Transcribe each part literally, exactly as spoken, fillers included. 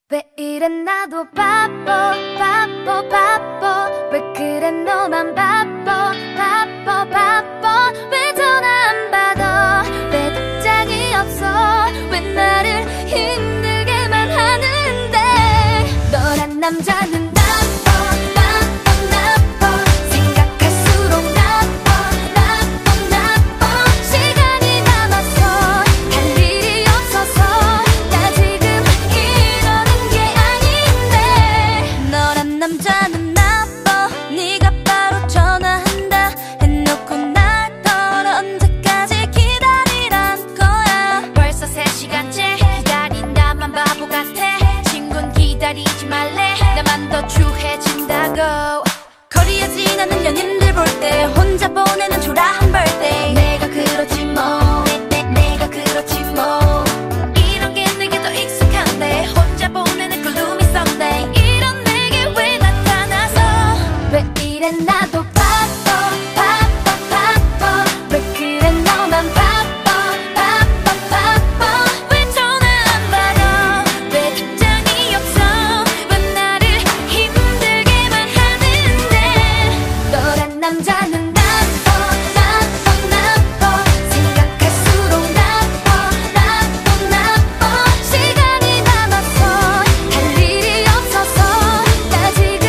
왜 이래 나도 바빠 바빠 바빠 왜 그래 너만 바빠 바빠 바빠 왜 전화 안 받아 왜 답장이 없어 왜 나를 힘들게만 하는데 너란 남자는 나빠 나빠 나빠 생각할수록 나빠 나빠 나빠 시간이 남아서 할 일이 없어서 나 지금 이러는 게 아닌데 너란 남자는 나빠 네가 바로 전화한다 해놓고 날 널 언제까지 기다리란 거야 벌써 세 시간째 기다린다만 바보 같아 친구는 기다리지 말래 나만 더 추해진다고 거리에 지나는 연인들 볼 때 혼자 보내는 초라한 birthday 내가 그렇지 뭐 내, 내, 내가 그렇지 뭐 이런 게 내게 더 익숙한데 혼자 보내는 gloomy Sunday 이런 내게 왜 나타나서 왜 이래 나도 바빠 바빠 바빠 왜 그래 너만 바빠 바빠 바빠 왜 전화 안 받아 왜 답장이 없어 왜 나를 힘들게만 하는데 너란 남자는 나빠 나빠 나빠 생각할수록 나빠 나빠 나빠 시간이 남아서 할 일이 없어서 나 지금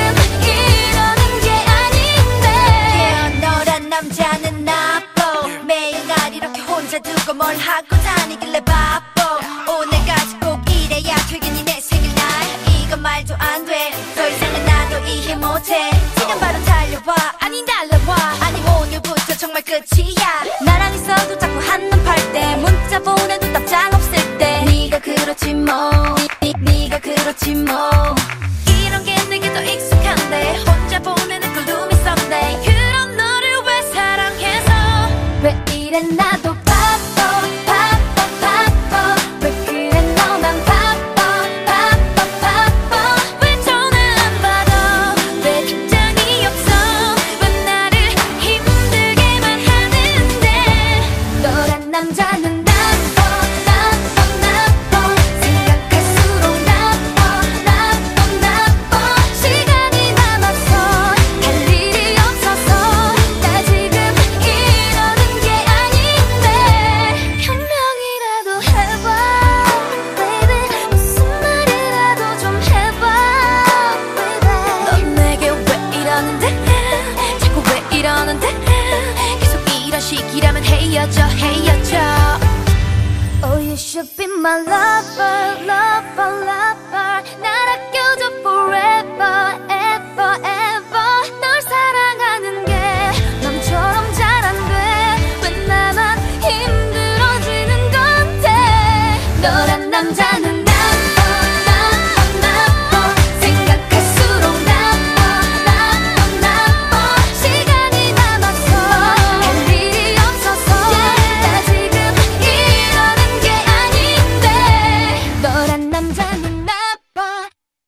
이러는 게 아닌데 yeah, 너란 남자는 나빠 매일 날 이렇게 혼자 두고 뭘 하고 다니길래 바빠 오늘까지 꼭 이래야 퇴근이 내 생일날 이건 말도 안 돼 더 이상은 나도 이해 못해 지금 바로 달려와 아니 날라와 아니 오늘부터 정말 끝이야 나랑 있어도 자꾸 한눈 팔 때 문자 보내도 답장 없을 때 네가 그렇지 뭐 네, 네가 그렇지 뭐 이런 게 내게 더 익숙한데 혼자 보내는 gloomy Sunday 그런 너를 왜 사랑해서 왜 이래 나도 바빠 바빠 바빠 왜 그래 너만 바빠 바빠 바빠 왜 전화 안 받아 왜 답장이 없어 왜 나를 힘들게만 하는데 너란 남자는 나빠 나빠 나빠 생각할수록 나빠 나빠 나빠 시간이 남아서 할 일이 없어서 나 지금 이러는 게 아닌데 변명이라도 해봐 baby 무슨 말이라도 좀 해봐 baby 넌 내게 왜 이러는데 자꾸 왜 이러는데 계속 이런 식이라면 헤어져 헤어져 Oh you should be my lover lover lover